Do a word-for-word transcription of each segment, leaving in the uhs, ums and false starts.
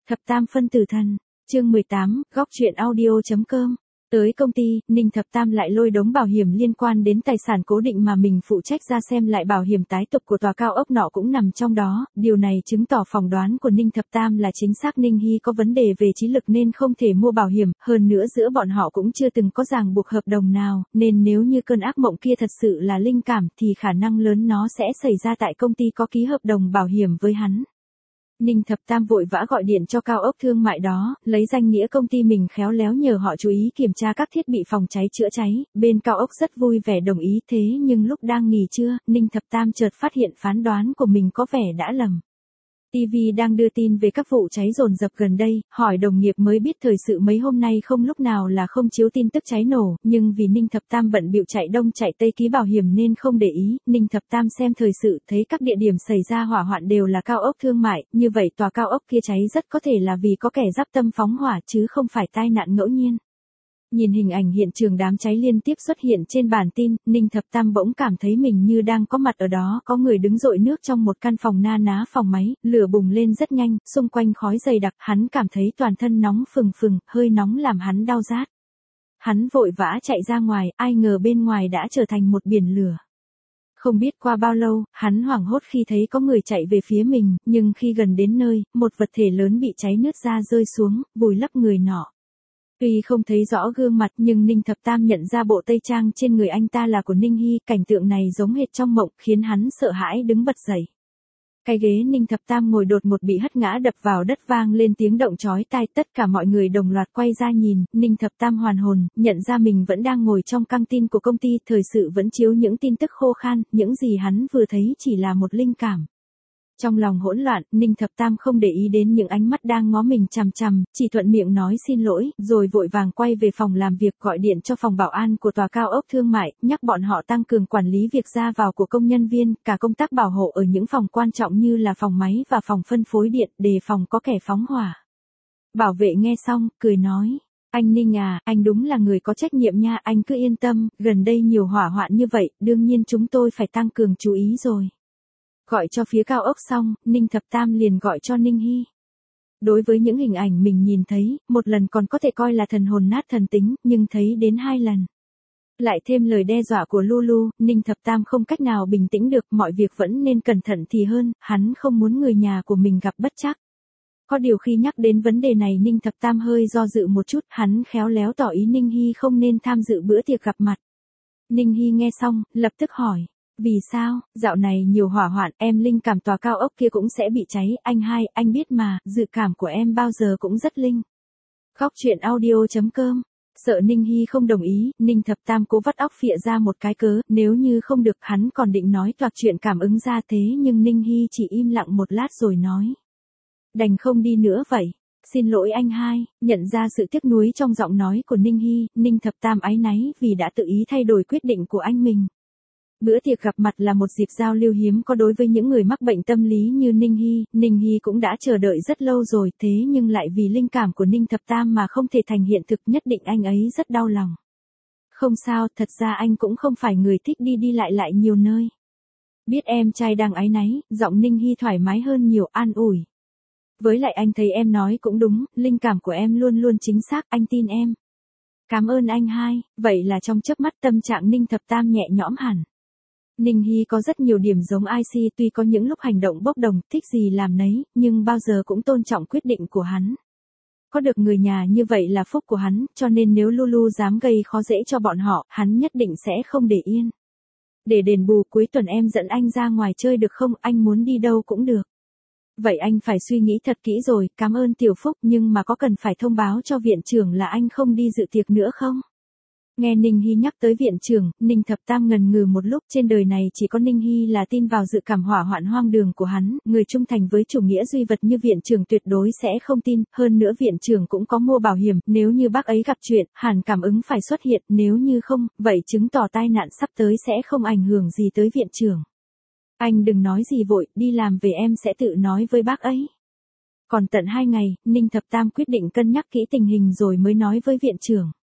Thập Tam phân tử thần, chương mười tám, góc truyện audio.com. Tới công ty, Ninh Thập Tam lại lôi đống bảo hiểm liên quan đến tài sản cố định mà mình phụ trách ra xem lại bảo hiểm tái tục của tòa cao ốc nọ cũng nằm trong đó, điều này chứng tỏ phỏng đoán của Ninh Thập Tam là chính xác. Ninh Hy có vấn đề về trí lực nên không thể mua bảo hiểm, hơn nữa giữa bọn họ cũng chưa từng có ràng buộc hợp đồng nào, nên nếu như cơn ác mộng kia thật sự là linh cảm thì khả năng lớn nó sẽ xảy ra tại công ty có ký hợp đồng bảo hiểm với hắn. Ninh Thập Tam vội vã gọi điện cho cao ốc thương mại đó, lấy danh nghĩa công ty mình khéo léo nhờ họ chú ý kiểm tra các thiết bị phòng cháy chữa cháy, bên cao ốc rất vui vẻ đồng ý. Thế nhưng lúc đang nghỉ trưa, Ninh Thập Tam chợt phát hiện phán đoán của mình có vẻ đã lầm. ti vi đang đưa tin về các vụ cháy dồn dập gần đây, hỏi đồng nghiệp mới biết thời sự mấy hôm nay không lúc nào là không chiếu tin tức cháy nổ, nhưng vì Ninh Thập Tam bận bịu chạy đông chạy tây ký bảo hiểm nên không để ý. Ninh Thập Tam xem thời sự thấy các địa điểm xảy ra hỏa hoạn đều là cao ốc thương mại, như vậy tòa cao ốc kia cháy rất có thể là vì có kẻ giáp tâm phóng hỏa chứ không phải tai nạn ngẫu nhiên. Nhìn hình ảnh hiện trường đám cháy liên tiếp xuất hiện trên bản tin, Ninh Thập Tam bỗng cảm thấy mình như đang có mặt ở đó, có người đứng dội nước trong một căn phòng na ná phòng máy, lửa bùng lên rất nhanh, xung quanh khói dày đặc, hắn cảm thấy toàn thân nóng phừng phừng, hơi nóng làm hắn đau rát. Hắn vội vã chạy ra ngoài, ai ngờ bên ngoài đã trở thành một biển lửa. Không biết qua bao lâu, hắn hoảng hốt khi thấy có người chạy về phía mình, nhưng khi gần đến nơi, một vật thể lớn bị cháy nứt ra rơi xuống, vùi lấp người nọ. Tuy không thấy rõ gương mặt nhưng Ninh Thập Tam nhận ra bộ tây trang trên người anh ta là của Ninh Hy, cảnh tượng này giống hệt trong mộng, khiến hắn sợ hãi đứng bật dậy. Cái ghế Ninh Thập Tam ngồi đột ngột bị hất ngã đập vào đất vang lên tiếng động chói tai, tất cả mọi người đồng loạt quay ra nhìn, Ninh Thập Tam hoàn hồn, nhận ra mình vẫn đang ngồi trong căng tin của công ty, thời sự vẫn chiếu những tin tức khô khan, những gì hắn vừa thấy chỉ là một linh cảm. Trong lòng hỗn loạn, Ninh Thập Tam không để ý đến những ánh mắt đang ngó mình chằm chằm, chỉ thuận miệng nói xin lỗi, rồi vội vàng quay về phòng làm việc, gọi điện cho phòng bảo an của tòa cao ốc thương mại, nhắc bọn họ tăng cường quản lý việc ra vào của công nhân viên, cả công tác bảo hộ ở những phòng quan trọng như là phòng máy và phòng phân phối điện, đề phòng có kẻ phóng hỏa. Bảo vệ nghe xong, cười nói, anh Ninh à, anh đúng là người có trách nhiệm nha, anh cứ yên tâm, gần đây nhiều hỏa hoạn như vậy, đương nhiên chúng tôi phải tăng cường chú ý rồi. Gọi cho phía cao ốc xong, Ninh Thập Tam liền gọi cho Ninh Hy. Đối với những hình ảnh mình nhìn thấy, một lần còn có thể coi là thần hồn nát thần tính, nhưng thấy đến hai lần. Lại thêm lời đe dọa của Lulu, Ninh Thập Tam không cách nào bình tĩnh được, mọi việc vẫn nên cẩn thận thì hơn, hắn không muốn người nhà của mình gặp bất trắc. Có điều khi nhắc đến vấn đề này Ninh Thập Tam hơi do dự một chút, hắn khéo léo tỏ ý Ninh Hy không nên tham dự bữa tiệc gặp mặt. Ninh Hy nghe xong, lập tức hỏi. Vì sao, dạo này nhiều hỏa hoạn, em linh cảm tòa cao ốc kia cũng sẽ bị cháy, anh hai, anh biết mà, dự cảm của em bao giờ cũng rất linh. Góc truyện audio.com. Sợ Ninh Hy không đồng ý, Ninh Thập Tam cố vắt óc phịa ra một cái cớ, nếu như không được hắn còn định nói toạc chuyện cảm ứng ra thế nhưng Ninh Hy chỉ im lặng một lát rồi nói. Đành không đi nữa vậy. Xin lỗi anh hai, nhận ra sự tiếc nuối trong giọng nói của Ninh Hy, Ninh Thập Tam áy náy vì đã tự ý thay đổi quyết định của anh mình. Bữa tiệc gặp mặt là một dịp giao lưu hiếm có đối với những người mắc bệnh tâm lý như Ninh Hy, Ninh Hy cũng đã chờ đợi rất lâu rồi, thế nhưng lại vì linh cảm của Ninh Thập Tam mà không thể thành hiện thực, nhất định anh ấy rất đau lòng. Không sao, thật ra anh cũng không phải người thích đi đi lại lại nhiều nơi. Biết em trai đang áy náy, giọng Ninh Hy thoải mái hơn nhiều, an ủi. Với lại anh thấy em nói cũng đúng, linh cảm của em luôn luôn chính xác, anh tin em. Cảm ơn anh hai, vậy là trong chớp mắt tâm trạng Ninh Thập Tam nhẹ nhõm hẳn. Ninh Hy có rất nhiều điểm giống i xê, tuy có những lúc hành động bốc đồng, thích gì làm nấy, nhưng bao giờ cũng tôn trọng quyết định của hắn. Có được người nhà như vậy là phúc của hắn, cho nên nếu Lulu dám gây khó dễ cho bọn họ, hắn nhất định sẽ không để yên. Để đền bù cuối tuần em dẫn anh ra ngoài chơi được không, anh muốn đi đâu cũng được. Vậy anh phải suy nghĩ thật kỹ rồi, cảm ơn Tiểu Phúc, nhưng mà có cần phải thông báo cho viện trưởng là anh không đi dự tiệc nữa không? Nghe Ninh Hy nhắc tới viện trưởng, Ninh Thập Tam ngần ngừ một lúc, trên đời này chỉ có Ninh Hy là tin vào dự cảm hỏa hoạn hoang đường của hắn, người trung thành với chủ nghĩa duy vật như viện trưởng tuyệt đối sẽ không tin, hơn nữa viện trưởng cũng có mua bảo hiểm, nếu như bác ấy gặp chuyện, hẳn cảm ứng phải xuất hiện, nếu như không, vậy chứng tỏ tai nạn sắp tới sẽ không ảnh hưởng gì tới viện trưởng. Anh đừng nói gì vội, đi làm về em sẽ tự nói với bác ấy. Còn tận hai ngày, Ninh Thập Tam quyết định cân nhắc kỹ tình hình rồi mới nói với viện trưởng.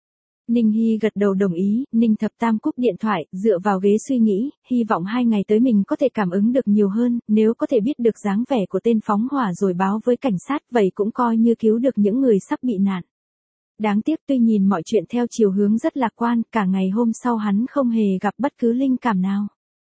Ninh Hy gật đầu đồng ý, Ninh Thập Tam cúp điện thoại, dựa vào ghế suy nghĩ, hy vọng hai ngày tới mình có thể cảm ứng được nhiều hơn, nếu có thể biết được dáng vẻ của tên phóng hỏa rồi báo với cảnh sát, vậy cũng coi như cứu được những người sắp bị nạn. Đáng tiếc tuy nhìn mọi chuyện theo chiều hướng rất lạc quan, cả ngày hôm sau hắn không hề gặp bất cứ linh cảm nào.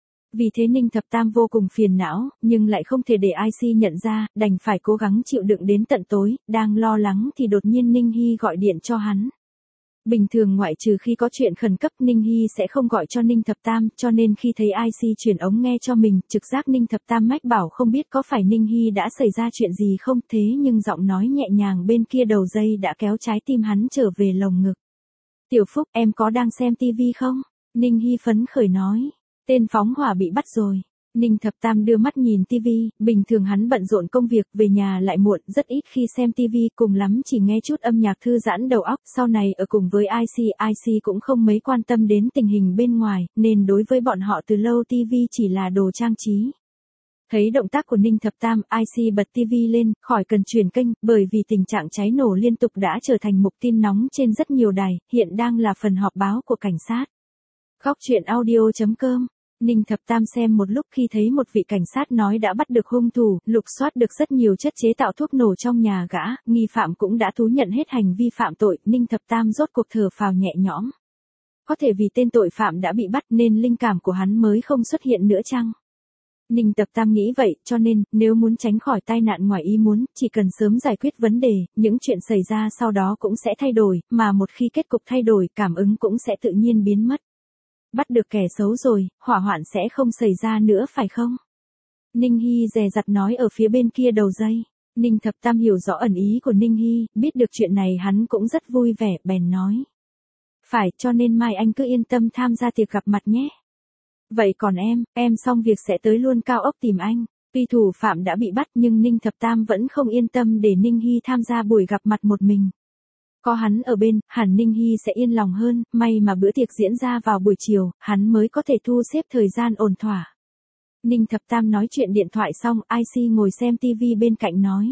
Vì thế Ninh Thập Tam vô cùng phiền não, nhưng lại không thể để i xê nhận ra, đành phải cố gắng chịu đựng đến tận tối, đang lo lắng thì đột nhiên Ninh Hy gọi điện cho hắn. Bình thường ngoại trừ khi có chuyện khẩn cấp Ninh Hy sẽ không gọi cho Ninh Thập Tam, cho nên khi thấy i xê chuyển ống nghe cho mình, trực giác Ninh Thập Tam mách bảo không biết có phải Ninh Hy đã xảy ra chuyện gì không, thế nhưng giọng nói nhẹ nhàng bên kia đầu dây đã kéo trái tim hắn trở về lồng ngực. Tiểu Phúc, em có đang xem tivi không? Ninh Hy phấn khởi nói. Tên phóng hỏa bị bắt rồi. Ninh Thập Tam đưa mắt nhìn tivi, bình thường hắn bận rộn công việc, về nhà lại muộn, rất ít khi xem tivi, cùng lắm chỉ nghe chút âm nhạc thư giãn đầu óc, sau này ở cùng với i xê, i xê cũng không mấy quan tâm đến tình hình bên ngoài, nên đối với bọn họ từ lâu tivi chỉ là đồ trang trí. Thấy động tác của Ninh Thập Tam, i xê bật tivi lên, khỏi cần chuyển kênh, bởi vì tình trạng cháy nổ liên tục đã trở thành mục tin nóng trên rất nhiều đài, hiện đang là phần họp báo của cảnh sát. Góc truyện audio chấm com. Ninh Thập Tam xem một lúc khi thấy một vị cảnh sát nói đã bắt được hung thủ, lục soát được rất nhiều chất chế tạo thuốc nổ trong nhà gã, nghi phạm cũng đã thú nhận hết hành vi phạm tội, Ninh Thập Tam rốt cuộc thở phào nhẹ nhõm. Có thể vì tên tội phạm đã bị bắt nên linh cảm của hắn mới không xuất hiện nữa chăng? Ninh Thập Tam nghĩ vậy, cho nên, nếu muốn tránh khỏi tai nạn ngoài ý muốn, chỉ cần sớm giải quyết vấn đề, những chuyện xảy ra sau đó cũng sẽ thay đổi, mà một khi kết cục thay đổi, cảm ứng cũng sẽ tự nhiên biến mất. Bắt được kẻ xấu rồi, hỏa hoạn sẽ không xảy ra nữa phải không? Ninh Hy dè dặt nói ở phía bên kia đầu dây. Ninh Thập Tam hiểu rõ ẩn ý của Ninh Hy, biết được chuyện này hắn cũng rất vui vẻ, bèn nói. Phải, cho nên mai anh cứ yên tâm tham gia tiệc gặp mặt nhé. Vậy còn em, em xong việc sẽ tới luôn Cao Ốc tìm anh. Tuy thủ phạm đã bị bắt nhưng Ninh Thập Tam vẫn không yên tâm để Ninh Hy tham gia buổi gặp mặt một mình. Có hắn ở bên, hẳn Ninh Hy sẽ yên lòng hơn, may mà bữa tiệc diễn ra vào buổi chiều, hắn mới có thể thu xếp thời gian ổn thỏa. Ninh Thập Tam nói chuyện điện thoại xong, i xê ngồi xem tivi bên cạnh nói.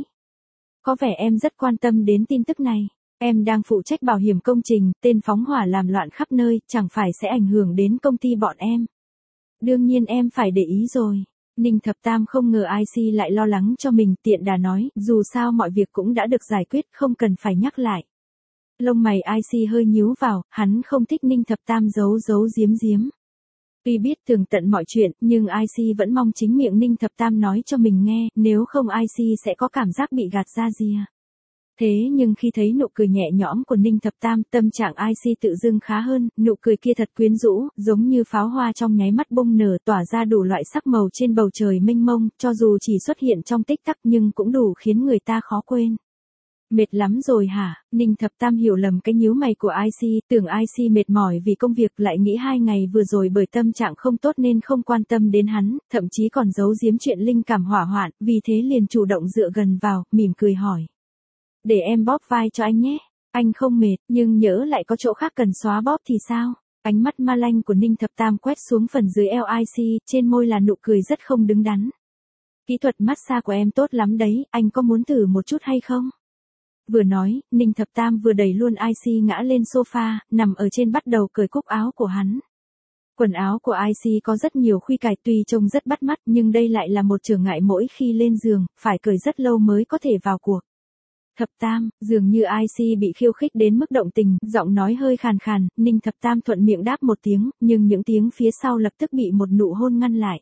Có vẻ em rất quan tâm đến tin tức này. Em đang phụ trách bảo hiểm công trình, tên phóng hỏa làm loạn khắp nơi, chẳng phải sẽ ảnh hưởng đến công ty bọn em. Đương nhiên em phải để ý rồi. Ninh Thập Tam không ngờ i xê lại lo lắng cho mình, tiện đà nói, dù sao mọi việc cũng đã được giải quyết, không cần phải nhắc lại. Lông mày i xê hơi nhíu vào, hắn không thích Ninh Thập Tam giấu giấu giếm giếm. Tuy biết tường tận mọi chuyện, nhưng i xê vẫn mong chính miệng Ninh Thập Tam nói cho mình nghe, nếu không i xê sẽ có cảm giác bị gạt ra rìa. Thế nhưng khi thấy nụ cười nhẹ nhõm của Ninh Thập Tam, tâm trạng i xê tự dưng khá hơn, nụ cười kia thật quyến rũ, giống như pháo hoa trong nháy mắt bung nở tỏa ra đủ loại sắc màu trên bầu trời mênh mông, cho dù chỉ xuất hiện trong tích tắc nhưng cũng đủ khiến người ta khó quên. Mệt lắm rồi hả? Ninh Thập Tam hiểu lầm cái nhíu mày của i xê, tưởng i xê mệt mỏi vì công việc, lại nghĩ hai ngày vừa rồi bởi tâm trạng không tốt nên không quan tâm đến hắn, thậm chí còn giấu giếm chuyện linh cảm hỏa hoạn, vì thế liền chủ động dựa gần vào, mỉm cười hỏi. Để em bóp vai cho anh nhé. Anh không mệt, nhưng nhỡ lại có chỗ khác cần xóa bóp thì sao? Ánh mắt ma lanh của Ninh Thập Tam quét xuống phần dưới eo i xê, trên môi là nụ cười rất không đứng đắn. Kỹ thuật massage của em tốt lắm đấy, anh có muốn thử một chút hay không? Vừa nói, Ninh Thập Tam vừa đẩy luôn i xê ngã lên sofa, nằm ở trên bắt đầu cởi cúc áo của hắn. Quần áo của i xê có rất nhiều khuy cài tuy trông rất bắt mắt nhưng đây lại là một trở ngại mỗi khi lên giường, phải cởi rất lâu mới có thể vào cuộc. Thập Tam, dường như i xê bị khiêu khích đến mức động tình, giọng nói hơi khàn khàn, Ninh Thập Tam thuận miệng đáp một tiếng, nhưng những tiếng phía sau lập tức bị một nụ hôn ngăn lại.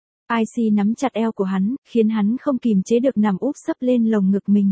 i xê nắm chặt eo của hắn, khiến hắn không kìm chế được nằm úp sấp lên lồng ngực mình.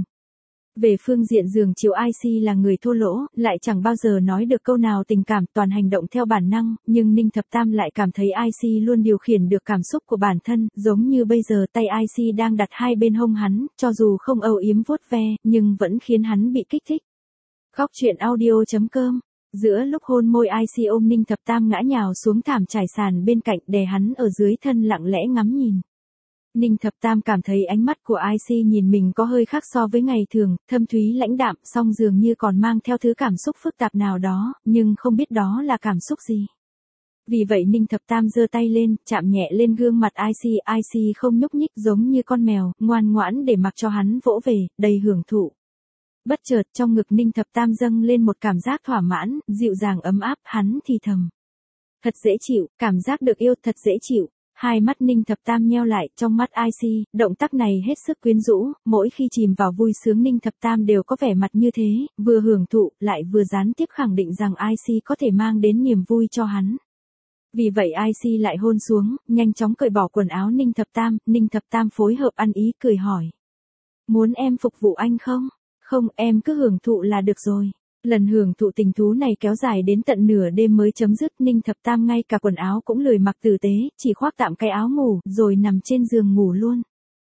Về phương diện giường chiều i xê là người thô lỗ, lại chẳng bao giờ nói được câu nào tình cảm, toàn hành động theo bản năng, nhưng Ninh Thập Tam lại cảm thấy i xê luôn điều khiển được cảm xúc của bản thân, giống như bây giờ tay i xê đang đặt hai bên hông hắn, cho dù không âu yếm vuốt ve, nhưng vẫn khiến hắn bị kích thích. Góc truyện audio chấm com. Giữa lúc hôn môi i xê ôm Ninh Thập Tam ngã nhào xuống thảm trải sàn bên cạnh, đè hắn ở dưới thân lặng lẽ ngắm nhìn. Ninh Thập Tam cảm thấy ánh mắt của i xê nhìn mình có hơi khác so với ngày thường, thâm thúy lãnh đạm, song dường như còn mang theo thứ cảm xúc phức tạp nào đó, nhưng không biết đó là cảm xúc gì. Vì vậy Ninh Thập Tam giơ tay lên, chạm nhẹ lên gương mặt i xê, i xê không nhúc nhích giống như con mèo, ngoan ngoãn để mặc cho hắn vỗ về, đầy hưởng thụ. Bất chợt trong ngực Ninh Thập Tam dâng lên một cảm giác thỏa mãn, dịu dàng ấm áp, hắn thì thầm. Thật dễ chịu, cảm giác được yêu thật dễ chịu. Hai mắt Ninh Thập Tam nheo lại, trong mắt i xê, động tác này hết sức quyến rũ, mỗi khi chìm vào vui sướng Ninh Thập Tam đều có vẻ mặt như thế, vừa hưởng thụ, lại vừa gián tiếp khẳng định rằng i xê có thể mang đến niềm vui cho hắn. Vì vậy i xê lại hôn xuống, nhanh chóng cởi bỏ quần áo Ninh Thập Tam, Ninh Thập Tam phối hợp ăn ý cười hỏi. Muốn em phục vụ anh không? Không, em cứ hưởng thụ là được rồi. Lần hưởng thụ tình thú này kéo dài đến tận nửa đêm mới chấm dứt, Ninh Thập Tam ngay cả quần áo cũng lười mặc tử tế, chỉ khoác tạm cái áo ngủ, rồi nằm trên giường ngủ luôn.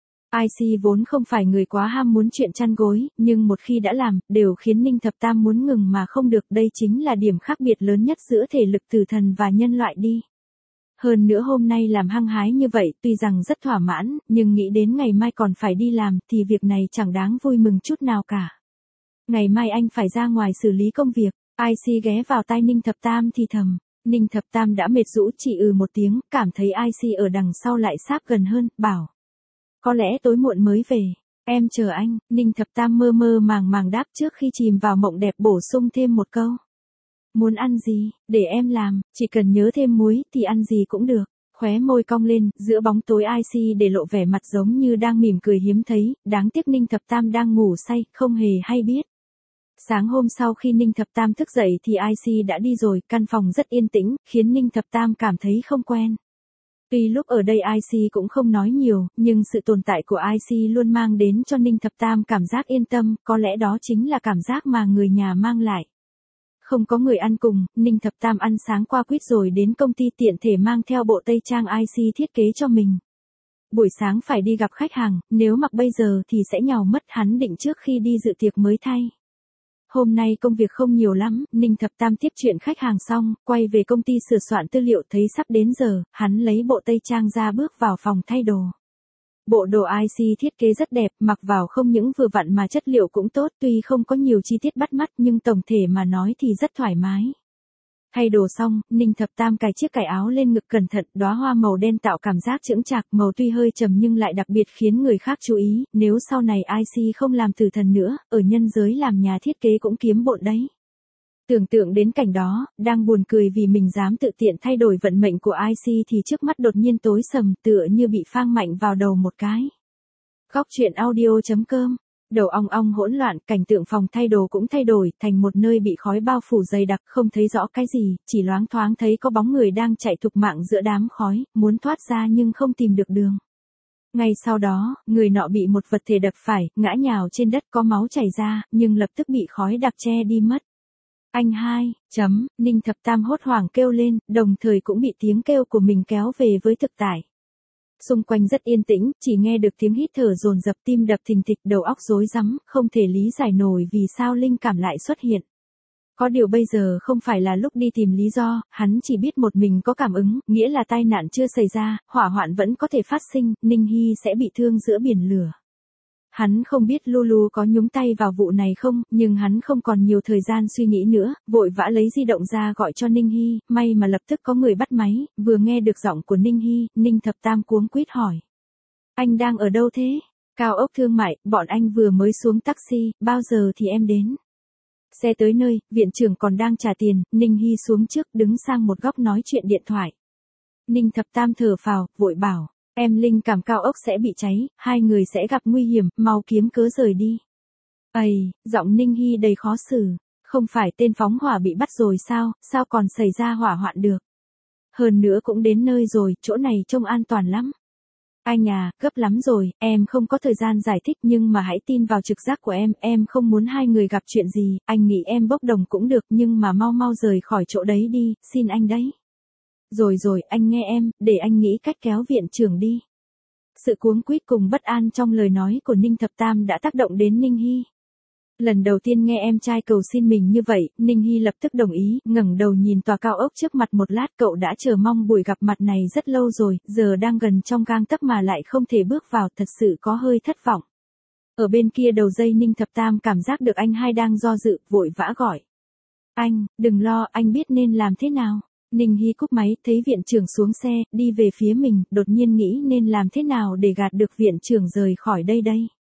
i xê vốn không phải người quá ham muốn chuyện chăn gối, nhưng một khi đã làm, đều khiến Ninh Thập Tam muốn ngừng mà không được, đây chính là điểm khác biệt lớn nhất giữa thể lực tử thần và nhân loại đi. Hơn nữa hôm nay làm hăng hái như vậy, tuy rằng rất thỏa mãn, nhưng nghĩ đến ngày mai còn phải đi làm, thì việc này chẳng đáng vui mừng chút nào cả. Ngày mai anh phải ra ngoài xử lý công việc, i xê ghé vào tai Ninh Thập Tam thì thầm. Ninh Thập Tam đã mệt rũ chỉ ừ một tiếng, cảm thấy i xê ở đằng sau lại sáp gần hơn, bảo. Có lẽ tối muộn mới về, em chờ anh. Ninh Thập Tam mơ mơ màng màng đáp trước khi chìm vào mộng đẹp bổ sung thêm một câu. Muốn ăn gì, để em làm, chỉ cần nhớ thêm muối thì ăn gì cũng được. Khóe môi cong lên, giữa bóng tối i xê để lộ vẻ mặt giống như đang mỉm cười hiếm thấy, đáng tiếc Ninh Thập Tam đang ngủ say, không hề hay biết. Sáng hôm sau khi Ninh Thập Tam thức dậy thì i xê đã đi rồi, căn phòng rất yên tĩnh, khiến Ninh Thập Tam cảm thấy không quen. Tuy lúc ở đây i xê cũng không nói nhiều, nhưng sự tồn tại của i xê luôn mang đến cho Ninh Thập Tam cảm giác yên tâm, có lẽ đó chính là cảm giác mà người nhà mang lại. Không có người ăn cùng, Ninh Thập Tam ăn sáng qua quýt rồi đến công ty tiện thể mang theo bộ tây trang i xê thiết kế cho mình. Buổi sáng phải đi gặp khách hàng, nếu mặc bây giờ thì sẽ nhàu mất, hắn định trước khi đi dự tiệc mới thay. Hôm nay công việc không nhiều lắm, Ninh Thập Tam tiếp chuyện khách hàng xong, quay về công ty sửa soạn tư liệu, thấy sắp đến giờ, hắn lấy bộ tây trang ra bước vào phòng thay đồ. Bộ đồ i xê thiết kế rất đẹp, mặc vào không những vừa vặn mà chất liệu cũng tốt, tuy không có nhiều chi tiết bắt mắt nhưng tổng thể mà nói thì rất thoải mái. Thay đồ xong, Ninh Thập Tam cài chiếc cài áo lên ngực cẩn thận, đóa hoa màu đen tạo cảm giác chững chạc, màu tuy hơi trầm nhưng lại đặc biệt khiến người khác chú ý, nếu sau này i xê không làm tử thần nữa, ở nhân giới làm nhà thiết kế cũng kiếm bộn đấy. Tưởng tượng đến cảnh đó, đang buồn cười vì mình dám tự tiện thay đổi vận mệnh của i xê thì trước mắt đột nhiên tối sầm, tựa như bị phang mạnh vào đầu một cái. Góc truyện audio chấm com. Đầu ong ong hỗn loạn, cảnh tượng phòng thay đồ cũng thay đổi, thành một nơi bị khói bao phủ dày đặc, không thấy rõ cái gì, chỉ loáng thoáng thấy có bóng người đang chạy thục mạng giữa đám khói, muốn thoát ra nhưng không tìm được đường. Ngay sau đó, người nọ bị một vật thể đập phải, ngã nhào trên đất, có máu chảy ra, nhưng lập tức bị khói đặc che đi mất. Anh hai, chấm, Ninh Thập Tam hốt hoảng kêu lên, đồng thời cũng bị tiếng kêu của mình kéo về với thực tại. Xung quanh rất yên tĩnh, chỉ nghe được tiếng hít thở dồn dập, tim đập thình thịch, đầu óc rối rắm, không thể lý giải nổi vì sao linh cảm lại xuất hiện. Có điều bây giờ không phải là lúc đi tìm lý do, hắn chỉ biết một mình có cảm ứng, nghĩa là tai nạn chưa xảy ra, hỏa hoạn vẫn có thể phát sinh, Ninh Hy sẽ bị thương giữa biển lửa. Hắn không biết Lulu có nhúng tay vào vụ này không, nhưng hắn không còn nhiều thời gian suy nghĩ nữa, vội vã lấy di động ra gọi cho Ninh Hy, may mà lập tức có người bắt máy, vừa nghe được giọng của Ninh Hy, Ninh Thập Tam cuống quýt hỏi. Anh đang ở đâu thế? Cao ốc thương mại, bọn anh vừa mới xuống taxi, bao giờ thì em đến? Xe tới nơi, viện trưởng còn đang trả tiền, Ninh Hy xuống trước, đứng sang một góc nói chuyện điện thoại. Ninh Thập Tam thở phào, vội bảo. Em linh cảm cao ốc sẽ bị cháy, hai người sẽ gặp nguy hiểm, mau kiếm cớ rời đi. Ây, giọng Ninh Hy đầy khó xử. Không phải tên phóng hỏa bị bắt rồi sao, sao còn xảy ra hỏa hoạn được? Hơn nữa cũng đến nơi rồi, chỗ này trông an toàn lắm. Anh à, gấp lắm rồi, em không có thời gian giải thích nhưng mà hãy tin vào trực giác của em, em không muốn hai người gặp chuyện gì, anh nghĩ em bốc đồng cũng được nhưng mà mau mau rời khỏi chỗ đấy đi, xin anh đấy. Rồi rồi, anh nghe em, để anh nghĩ cách kéo viện trưởng đi. Sự cuống quýt cùng bất an trong lời nói của Ninh Thập Tam đã tác động đến Ninh Hy. Lần đầu tiên nghe em trai cầu xin mình như vậy, Ninh Hy lập tức đồng ý, ngẩng đầu nhìn tòa cao ốc trước mặt một lát, cậu đã chờ mong buổi gặp mặt này rất lâu rồi, giờ đang gần trong gang tấc mà lại không thể bước vào, thật sự có hơi thất vọng. Ở bên kia đầu dây Ninh Thập Tam cảm giác được anh hai đang do dự, vội vã gọi. Anh, đừng lo, anh biết nên làm thế nào. Ninh Hy cúp máy, thấy viện trưởng xuống xe, đi về phía mình, đột nhiên nghĩ nên làm thế nào để gạt được viện trưởng rời khỏi đây đây.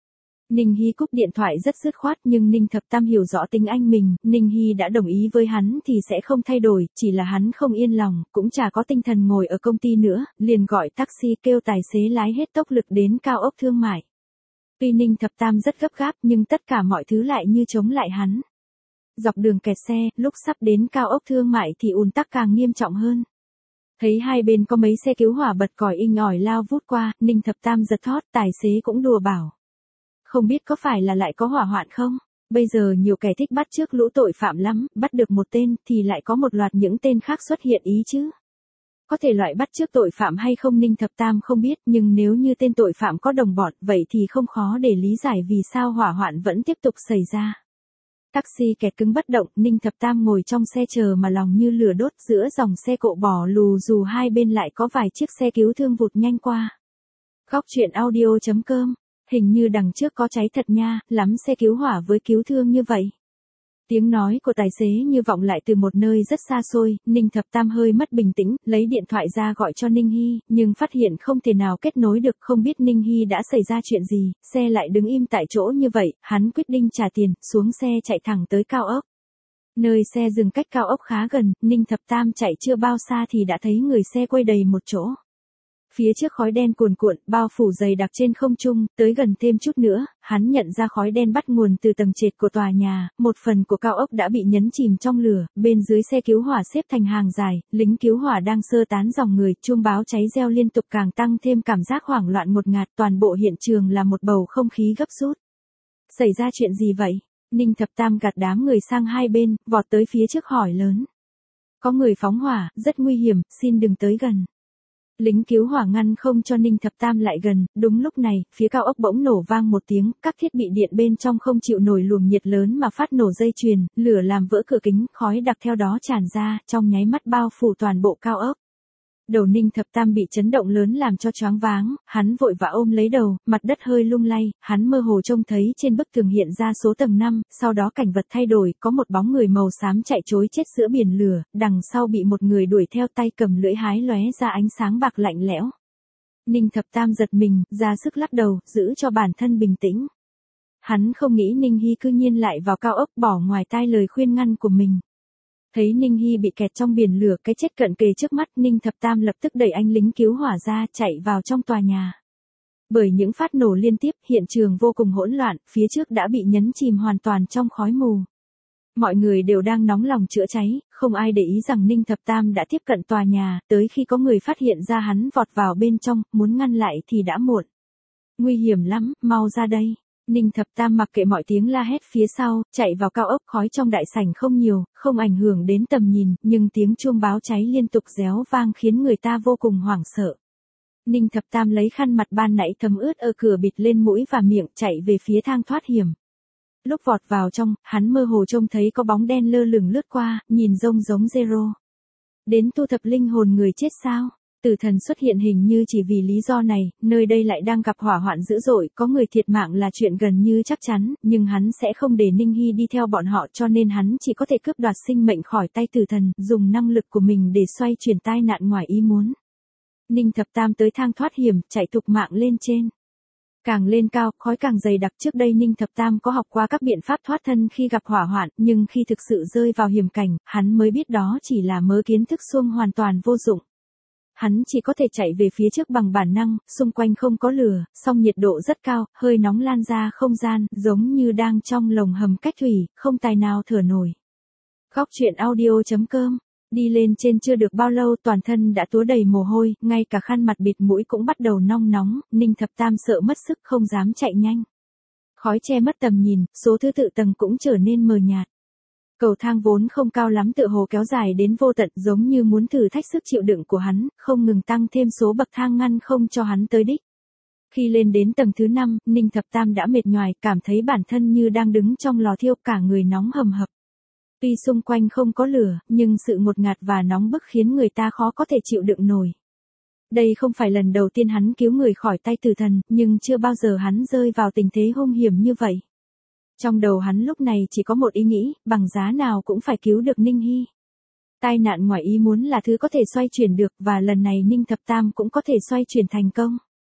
Ninh Hy cúp điện thoại rất dứt khoát nhưng Ninh Thập Tam hiểu rõ tính anh mình, Ninh Hy đã đồng ý với hắn thì sẽ không thay đổi, chỉ là hắn không yên lòng, cũng chả có tinh thần ngồi ở công ty nữa, liền gọi taxi kêu tài xế lái hết tốc lực đến cao ốc thương mại. Tuy Ninh Thập Tam rất gấp gáp nhưng tất cả mọi thứ lại như chống lại hắn. Dọc đường kẹt xe, lúc sắp đến cao ốc thương mại thì ùn tắc càng nghiêm trọng hơn. Thấy hai bên có mấy xe cứu hỏa bật còi inh ỏi lao vút qua, Ninh Thập Tam giật thót, tài xế cũng đùa bảo. Không biết có phải là lại có hỏa hoạn không? Bây giờ nhiều kẻ thích bắt chước lũ tội phạm lắm, bắt được một tên thì lại có một loạt những tên khác xuất hiện ý chứ. Có thể loại bắt chước tội phạm hay không Ninh Thập Tam không biết, nhưng nếu như tên tội phạm có đồng bọn vậy thì không khó để lý giải vì sao hỏa hoạn vẫn tiếp tục xảy ra. Taxi kẹt cứng bất động, Ninh Thập Tam ngồi trong xe chờ mà lòng như lửa đốt, giữa dòng xe cộ bò lù dù hai bên lại có vài chiếc xe cứu thương vụt nhanh qua. Góc truyện audio chấm com, hình như đằng trước có cháy thật nha, lắm xe cứu hỏa với cứu thương như vậy. Tiếng nói của tài xế như vọng lại từ một nơi rất xa xôi, Ninh Thập Tam hơi mất bình tĩnh, lấy điện thoại ra gọi cho Ninh Hy, nhưng phát hiện không thể nào kết nối được, không biết Ninh Hy đã xảy ra chuyện gì, xe lại đứng im tại chỗ như vậy, hắn quyết định trả tiền, xuống xe chạy thẳng tới cao ốc. Nơi xe dừng cách cao ốc khá gần, Ninh Thập Tam chạy chưa bao xa thì đã thấy người xe quay đầy một chỗ. Phía trước khói đen cuồn cuộn, bao phủ dày đặc trên không trung, tới gần thêm chút nữa, hắn nhận ra khói đen bắt nguồn từ tầng trệt của tòa nhà, một phần của cao ốc đã bị nhấn chìm trong lửa, bên dưới xe cứu hỏa xếp thành hàng dài, lính cứu hỏa đang sơ tán dòng người, chuông báo cháy reo liên tục càng tăng thêm cảm giác hoảng loạn ngột ngạt, toàn bộ hiện trường là một bầu không khí gấp rút. Xảy ra chuyện gì vậy? Ninh Thập Tam gạt đám người sang hai bên, vọt tới phía trước hỏi lớn. Có người phóng hỏa, rất nguy hiểm, xin đừng tới gần. Lính cứu hỏa ngăn không cho Ninh Thập Tam lại gần, đúng lúc này, phía cao ốc bỗng nổ vang một tiếng, các thiết bị điện bên trong không chịu nổi luồng nhiệt lớn mà phát nổ dây chuyền, lửa làm vỡ cửa kính, khói đặc theo đó tràn ra, trong nháy mắt bao phủ toàn bộ cao ốc. Đầu Ninh Thập Tam bị chấn động lớn làm cho choáng váng, hắn vội vã ôm lấy đầu, mặt đất hơi lung lay, hắn mơ hồ trông thấy trên bức tường hiện ra số tầng năm, sau đó cảnh vật thay đổi, có một bóng người màu xám chạy trối chết giữa biển lửa, đằng sau bị một người đuổi theo tay cầm lưỡi hái lóe ra ánh sáng bạc lạnh lẽo. Ninh Thập Tam giật mình, ra sức lắc đầu, giữ cho bản thân bình tĩnh. Hắn không nghĩ Ninh Hy cư nhiên lại vào cao ốc bỏ ngoài tai lời khuyên ngăn của mình. Thấy Ninh Hy bị kẹt trong biển lửa, cái chết cận kề trước mắt, Ninh Thập Tam lập tức đẩy anh lính cứu hỏa ra, chạy vào trong tòa nhà. Bởi những phát nổ liên tiếp, hiện trường vô cùng hỗn loạn, phía trước đã bị nhấn chìm hoàn toàn trong khói mù. Mọi người đều đang nóng lòng chữa cháy, không ai để ý rằng Ninh Thập Tam đã tiếp cận tòa nhà, tới khi có người phát hiện ra hắn vọt vào bên trong, muốn ngăn lại thì đã muộn. Nguy hiểm lắm, mau ra đây. Ninh Thập Tam mặc kệ mọi tiếng la hét phía sau, chạy vào cao ốc, khói trong đại sảnh không nhiều, không ảnh hưởng đến tầm nhìn, nhưng tiếng chuông báo cháy liên tục réo vang khiến người ta vô cùng hoảng sợ. Ninh Thập Tam lấy khăn mặt ban nãy thấm ướt ở cửa bịt lên mũi và miệng, chạy về phía thang thoát hiểm. Lúc vọt vào trong, hắn mơ hồ trông thấy có bóng đen lơ lửng lướt qua, nhìn rông giống Zero. Đến thu thập linh hồn người chết sao? Tử thần xuất hiện hình như chỉ vì lý do này, nơi đây lại đang gặp hỏa hoạn dữ dội, có người thiệt mạng là chuyện gần như chắc chắn, nhưng hắn sẽ không để Ninh Hy đi theo bọn họ cho nên hắn chỉ có thể cướp đoạt sinh mệnh khỏi tay tử thần, dùng năng lực của mình để xoay chuyển tai nạn ngoài ý muốn. Ninh Thập Tam tới thang thoát hiểm, chạy thục mạng lên trên. Càng lên cao, khói càng dày đặc. Trước đây Ninh Thập Tam có học qua các biện pháp thoát thân khi gặp hỏa hoạn, nhưng khi thực sự rơi vào hiểm cảnh, hắn mới biết đó chỉ là mớ kiến thức suông hoàn toàn vô dụng. Hắn chỉ có thể chạy về phía trước bằng bản năng, xung quanh không có lửa, song nhiệt độ rất cao, hơi nóng lan ra không gian, giống như đang trong lồng hầm cách thủy, không tài nào thở nổi. Góc truyện audio chấm com. Đi lên trên chưa được bao lâu toàn thân đã túa đầy mồ hôi, ngay cả khăn mặt bịt mũi cũng bắt đầu nong nóng, Ninh Thập Tam sợ mất sức không dám chạy nhanh. Khói che mất tầm nhìn, số thứ tự tầng cũng trở nên mờ nhạt. Cầu thang vốn không cao lắm tựa hồ kéo dài đến vô tận, giống như muốn thử thách sức chịu đựng của hắn, không ngừng tăng thêm số bậc thang ngăn không cho hắn tới đích. Khi lên đến tầng thứ năm, Ninh Thập Tam đã mệt nhoài, cảm thấy bản thân như đang đứng trong lò thiêu, cả người nóng hầm hập. Tuy xung quanh không có lửa, nhưng sự ngột ngạt và nóng bức khiến người ta khó có thể chịu đựng nổi. Đây không phải lần đầu tiên hắn cứu người khỏi tay tử thần, nhưng chưa bao giờ hắn rơi vào tình thế hung hiểm như vậy. Trong đầu hắn lúc này chỉ có một ý nghĩ, bằng giá nào cũng phải cứu được Ninh Hy. Tai nạn ngoài ý muốn là thứ có thể xoay chuyển được, và lần này Ninh Thập Tam cũng có thể xoay chuyển thành công.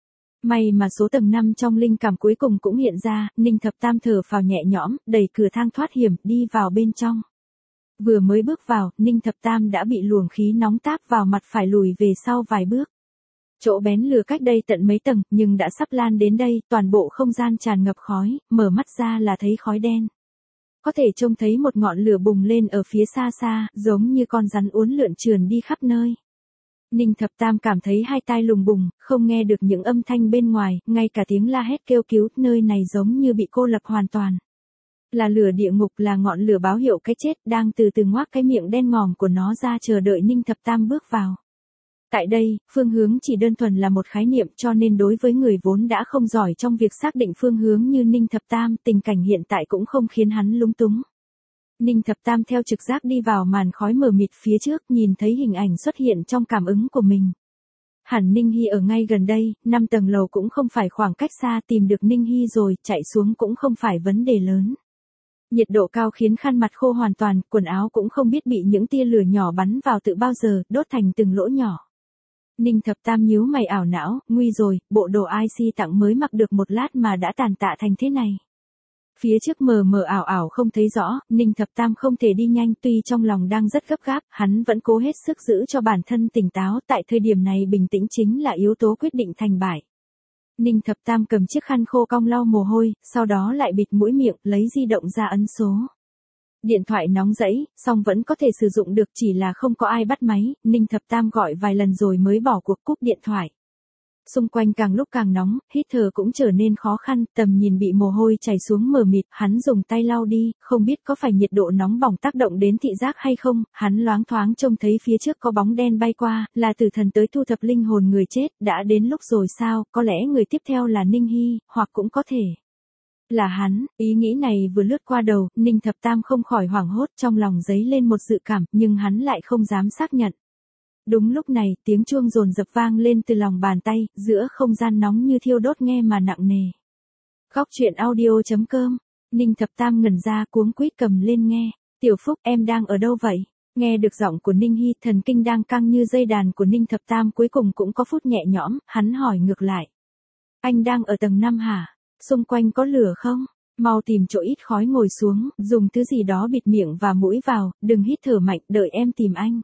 May mà số tầng năm trong linh cảm cuối cùng cũng hiện ra, Ninh Thập Tam thở phào nhẹ nhõm, đẩy cửa thang thoát hiểm, đi vào bên trong. Vừa mới bước vào, Ninh Thập Tam đã bị luồng khí nóng táp vào mặt phải lùi về sau vài bước. Chỗ bén lửa cách đây tận mấy tầng, nhưng đã sắp lan đến đây, toàn bộ không gian tràn ngập khói, mở mắt ra là thấy khói đen. Có thể trông thấy một ngọn lửa bùng lên ở phía xa xa, giống như con rắn uốn lượn trườn đi khắp nơi. Ninh Thập Tam cảm thấy hai tai lùng bùng, không nghe được những âm thanh bên ngoài, ngay cả tiếng la hét kêu cứu, nơi này giống như bị cô lập hoàn toàn. Là lửa địa ngục, là ngọn lửa báo hiệu cái chết, đang từ từ ngoác cái miệng đen ngòm của nó ra chờ đợi Ninh Thập Tam bước vào. Tại đây, phương hướng chỉ đơn thuần là một khái niệm, cho nên đối với người vốn đã không giỏi trong việc xác định phương hướng như Ninh Thập Tam, tình cảnh hiện tại cũng không khiến hắn lúng túng. Ninh Thập Tam theo trực giác đi vào màn khói mờ mịt phía trước, nhìn thấy hình ảnh xuất hiện trong cảm ứng của mình. Hẳn Ninh Hy ở ngay gần đây, năm tầng lầu cũng không phải khoảng cách xa, tìm được Ninh Hy rồi, chạy xuống cũng không phải vấn đề lớn. Nhiệt độ cao khiến khăn mặt khô hoàn toàn, quần áo cũng không biết bị những tia lửa nhỏ bắn vào từ bao giờ, đốt thành từng lỗ nhỏ. Ninh Thập Tam nhíu mày ảo não, nguy rồi, bộ đồ i xê tặng mới mặc được một lát mà đã tàn tạ thành thế này. Phía trước mờ mờ ảo ảo không thấy rõ, Ninh Thập Tam không thể đi nhanh, tuy trong lòng đang rất gấp gáp, hắn vẫn cố hết sức giữ cho bản thân tỉnh táo, tại thời điểm này bình tĩnh chính là yếu tố quyết định thành bại. Ninh Thập Tam cầm chiếc khăn khô cong lau mồ hôi, sau đó lại bịt mũi miệng, lấy di động ra ấn số. Điện thoại nóng rẫy, song vẫn có thể sử dụng được, chỉ là không có ai bắt máy, Ninh Thập Tam gọi vài lần rồi mới bỏ cuộc, cúp điện thoại. Xung quanh càng lúc càng nóng, hít thở cũng trở nên khó khăn, tầm nhìn bị mồ hôi chảy xuống mờ mịt, hắn dùng tay lau đi, không biết có phải nhiệt độ nóng bỏng tác động đến thị giác hay không, hắn loáng thoáng trông thấy phía trước có bóng đen bay qua, là tử thần tới thu thập linh hồn người chết, đã đến lúc rồi sao, có lẽ người tiếp theo là Ninh Hy, hoặc cũng có thể là hắn. Ý nghĩ này vừa lướt qua đầu, Ninh Thập Tam không khỏi hoảng hốt, trong lòng dấy lên một dự cảm, nhưng hắn lại không dám xác nhận. Đúng lúc này, tiếng chuông rồn rập vang lên từ lòng bàn tay, giữa không gian nóng như thiêu đốt nghe mà nặng nề. Góc truyện audio chấm com, Ninh Thập Tam ngẩn ra cuống quýt cầm lên nghe. Tiểu Phúc, em đang ở đâu vậy? Nghe được giọng của Ninh Hy, thần kinh đang căng như dây đàn của Ninh Thập Tam cuối cùng cũng có phút nhẹ nhõm, hắn hỏi ngược lại. Anh đang ở tầng năm hả? Xung quanh có lửa không? Mau tìm chỗ ít khói ngồi xuống, dùng thứ gì đó bịt miệng và mũi vào, đừng hít thở mạnh, đợi em tìm anh.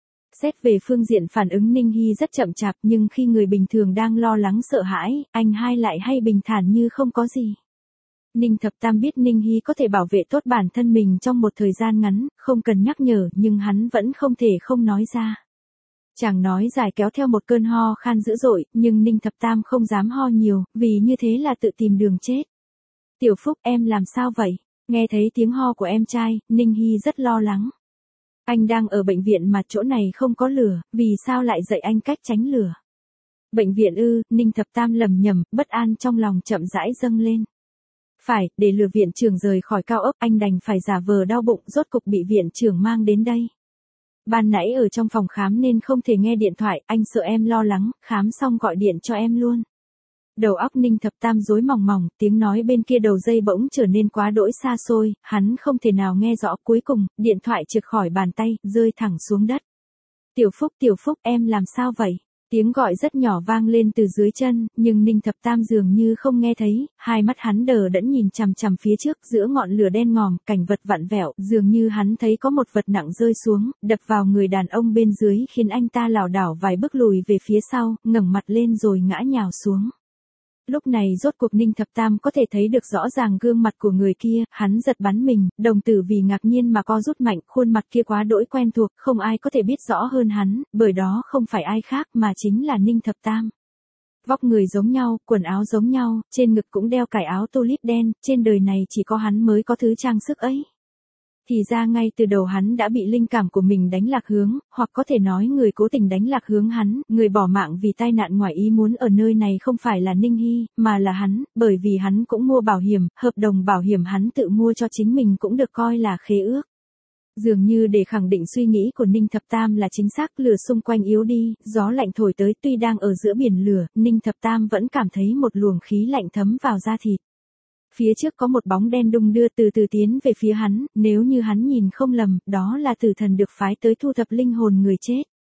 Xét về phương diện phản ứng Ninh Hy rất chậm chạp, nhưng khi người bình thường đang lo lắng sợ hãi, anh hai lại hay bình thản như không có gì. Ninh Thập Tam biết Ninh Hy có thể bảo vệ tốt bản thân mình trong một thời gian ngắn, không cần nhắc nhở, nhưng hắn vẫn không thể không nói ra. Chàng nói dài kéo theo một cơn ho khan dữ dội, nhưng Ninh Thập Tam không dám ho nhiều, vì như thế là tự tìm đường chết. Tiểu Phúc, em làm sao vậy? Nghe thấy tiếng ho của em trai, Ninh Hy rất lo lắng. Anh đang ở bệnh viện mà chỗ này không có lửa, vì sao lại dạy anh cách tránh lửa? Bệnh viện ư? Ninh Thập Tam lầm nhầm, bất an trong lòng chậm rãi dâng lên. Phải, để lừa viện trưởng rời khỏi cao ốc, anh đành phải giả vờ đau bụng, rốt cục bị viện trưởng mang đến đây. Ban nãy ở trong phòng khám nên không thể nghe điện thoại, anh sợ em lo lắng, khám xong gọi điện cho em luôn. Đầu óc Ninh Thập Tam rối mòng mòng, tiếng nói bên kia đầu dây bỗng trở nên quá đỗi xa xôi, hắn không thể nào nghe rõ, cuối cùng, điện thoại trượt khỏi bàn tay, rơi thẳng xuống đất. Tiểu Phúc, Tiểu Phúc, em làm sao vậy? Tiếng gọi rất nhỏ vang lên từ dưới chân, nhưng Ninh Thập Tam dường như không nghe thấy, hai mắt hắn đờ đẫn nhìn chằm chằm phía trước, giữa ngọn lửa đen ngòm, cảnh vật vặn vẹo, dường như hắn thấy có một vật nặng rơi xuống, đập vào người đàn ông bên dưới khiến anh ta lảo đảo vài bước lùi về phía sau, ngẩng mặt lên rồi ngã nhào xuống. Lúc này rốt cuộc Ninh Thập Tam có thể thấy được rõ ràng gương mặt của người kia, hắn giật bắn mình, đồng tử vì ngạc nhiên mà co rút mạnh, khuôn mặt kia quá đỗi quen thuộc, không ai có thể biết rõ hơn hắn, bởi đó không phải ai khác mà chính là Ninh Thập Tam. Vóc người giống nhau, quần áo giống nhau, trên ngực cũng đeo cài áo tulip đen, trên đời này chỉ có hắn mới có thứ trang sức ấy. Thì ra ngay từ đầu hắn đã bị linh cảm của mình đánh lạc hướng, hoặc có thể nói người cố tình đánh lạc hướng hắn, người bỏ mạng vì tai nạn ngoài ý muốn ở nơi này không phải là Ninh Hy, mà là hắn, bởi vì hắn cũng mua bảo hiểm, hợp đồng bảo hiểm hắn tự mua cho chính mình cũng được coi là khế ước. Dường như để khẳng định suy nghĩ của Ninh Thập Tam là chính xác, lửa xung quanh yếu đi, gió lạnh thổi tới, tuy đang ở giữa biển lửa, Ninh Thập Tam vẫn cảm thấy một luồng khí lạnh thấm vào da thịt. Phía trước có một bóng đen đung đưa từ từ tiến về phía hắn, nếu như hắn nhìn không lầm, đó là tử thần được phái tới thu thập linh hồn người chết.